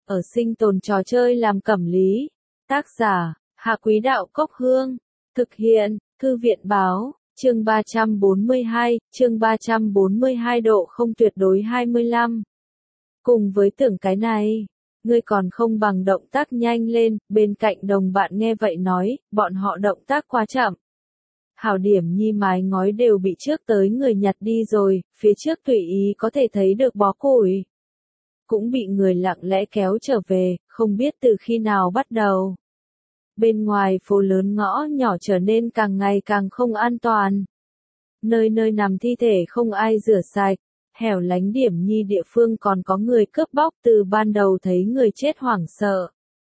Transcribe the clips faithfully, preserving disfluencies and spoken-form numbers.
ở sinh tồn trò chơi làm cẩm lý. Tác giả, Hạ Quý Đạo Cốc Hương. Thực hiện, Thư viện Báo, chương ba trăm bốn mươi hai, chương ba trăm bốn mươi hai độ không tuyệt đối hai mươi lăm. Cùng với tưởng cái này, ngươi còn không bằng động tác nhanh lên, bên cạnh đồng bạn nghe vậy nói, bọn họ động tác quá chậm. Hảo điểm nhi mái ngói đều bị trước tới người nhặt đi rồi, phía trước tùy ý có thể thấy được bó củi. Cũng bị người lặng lẽ kéo trở về, không biết từ khi nào bắt đầu. Bên ngoài phố lớn ngõ nhỏ trở nên càng ngày càng không an toàn. Nơi nơi nằm thi thể không ai rửa sạch, hẻo lánh điểm nhi địa phương còn có người cướp bóc, từ ban đầu thấy người chết hoảng sợ.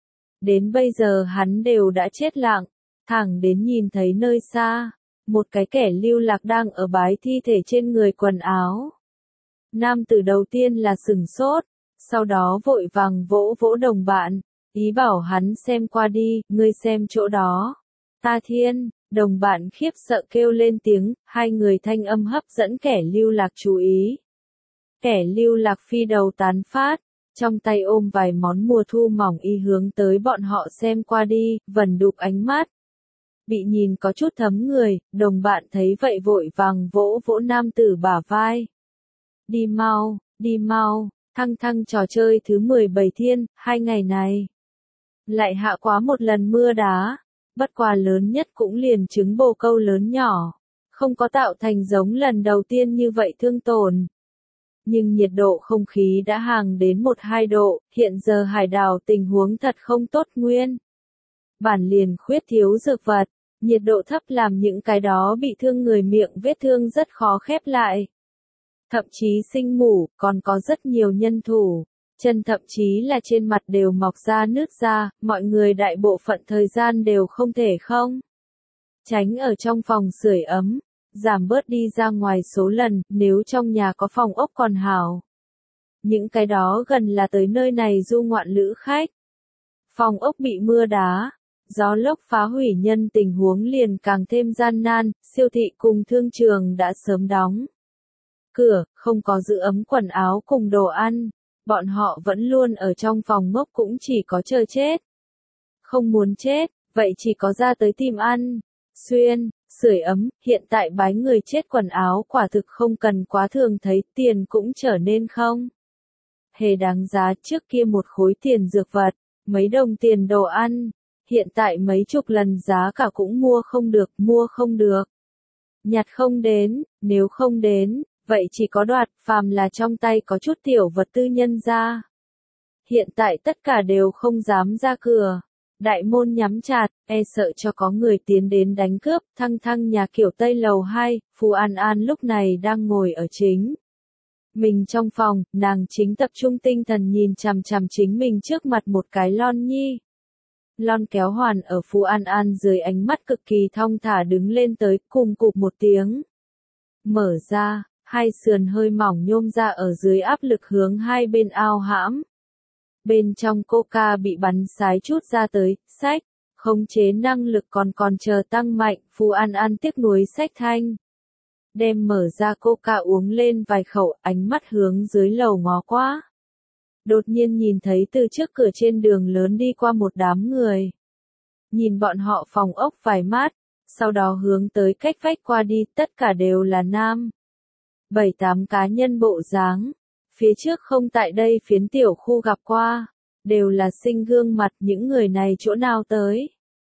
Đến bây giờ hắn đều đã chết lặng, thẳng đến nhìn thấy nơi xa, một cái kẻ lưu lạc đang ở bái thi thể trên người quần áo. Nam tử đầu tiên là sừng sốt, sau đó vội vàng vỗ vỗ đồng bạn, ý bảo hắn xem qua đi, ngươi xem chỗ đó. Ta thiên, đồng bạn khiếp sợ kêu lên tiếng, hai người thanh âm hấp dẫn kẻ lưu lạc chú ý. Kẻ lưu lạc phi đầu tán phát, trong tay ôm vài món mùa thu mỏng y hướng tới bọn họ xem qua đi, vần đục ánh mắt. Bị nhìn có chút thấm người, đồng bạn thấy vậy vội vàng vỗ vỗ nam tử bả vai. Đi mau, đi mau, thăng thăng trò chơi thứ mười bảy thiên, hai ngày này. Lại hạ quá một lần mưa đá, bất quá lớn nhất cũng liền trứng bồ câu lớn nhỏ, không có tạo thành giống lần đầu tiên như vậy thương tổn. Nhưng nhiệt độ không khí đã hàng đến một hai độ, hiện giờ hải đảo tình huống thật không tốt nguyên. Bản liền khuyết thiếu dược vật, nhiệt độ thấp làm những cái đó bị thương người miệng vết thương rất khó khép lại. Thậm chí sinh mủ, còn có rất nhiều nhân thủ, chân thậm chí là trên mặt đều mọc ra nước ra, mọi người đại bộ phận thời gian đều không thể không tránh ở trong phòng sưởi ấm, giảm bớt đi ra ngoài số lần, nếu trong nhà có phòng ốc còn hảo. Những cái đó gần là tới nơi này du ngoạn lữ khách. Phòng ốc bị mưa đá, gió lốc phá hủy nhân tình huống liền càng thêm gian nan, siêu thị cùng thương trường đã sớm đóng cửa, không có giữ ấm quần áo cùng đồ ăn, bọn họ vẫn luôn ở trong phòng ngốc cũng chỉ có chờ chết. Không muốn chết, vậy chỉ có ra tới tìm ăn, xuyên, sưởi ấm, hiện tại bái người chết quần áo quả thực không cần quá thường thấy, tiền cũng trở nên không hề đáng giá. Trước kia một khối tiền dược vật, mấy đồng tiền đồ ăn, hiện tại mấy chục lần giá cả cũng mua không được, mua không được. Nhặt không đến, nếu không đến, vậy chỉ có đoạt, phàm là trong tay có chút tiểu vật tư nhân ra. Hiện tại tất cả đều không dám ra cửa. Đại môn nhắm chặt, e sợ cho có người tiến đến đánh cướp, thăng thăng nhà kiểu Tây lầu hai, Phù An An lúc này đang ngồi ở chính mình trong phòng, nàng chính tập trung tinh thần nhìn chằm chằm chính mình trước mặt một cái lon nhi. Lon kéo hoàn ở Phù An An dưới ánh mắt cực kỳ thong thả đứng lên tới, cùng cụp một tiếng. Mở ra, hai sườn hơi mỏng nhôm ra ở dưới áp lực hướng hai bên ao hãm. Bên trong coca bị bắn sái chút ra tới, sách, khống chế năng lực còn còn chờ tăng mạnh, Phù An An tiếc nuối sách thanh. Đem mở ra coca uống lên vài khẩu, ánh mắt hướng dưới lầu ngó qua. Đột nhiên nhìn thấy từ trước cửa trên đường lớn đi qua một đám người. Nhìn bọn họ phòng ốc vài mát, sau đó hướng tới cách vách qua đi, tất cả đều là nam. Bảy tám cá nhân bộ dáng. Phía trước không tại đây phiến tiểu khu gặp qua, đều là sinh gương mặt, những người này chỗ nào tới.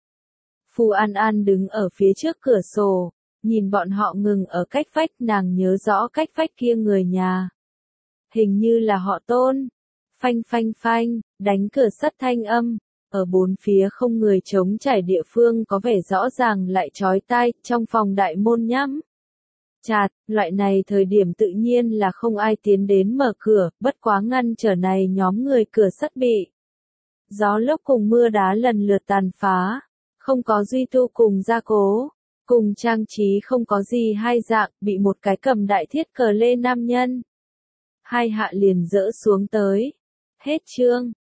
Phù An An đứng ở phía trước cửa sổ, nhìn bọn họ ngừng ở cách vách, nàng nhớ rõ cách vách kia người nhà. Hình như là họ Tôn. Phanh phanh phanh, đánh cửa sắt thanh âm, ở bốn phía không người trống trải địa phương có vẻ rõ ràng lại chói tai, trong phòng đại môn nhắm chặt, loại này thời điểm tự nhiên là không ai tiến đến mở cửa, bất quá ngăn trở này nhóm người cửa sắt bị gió lốc cùng mưa đá lần lượt tàn phá, không có duy tu cùng gia cố, cùng trang trí không có gì hai dạng, bị một cái cầm đại thiết cờ lê nam nhân hai hạ liền dỡ xuống tới. Hết chương.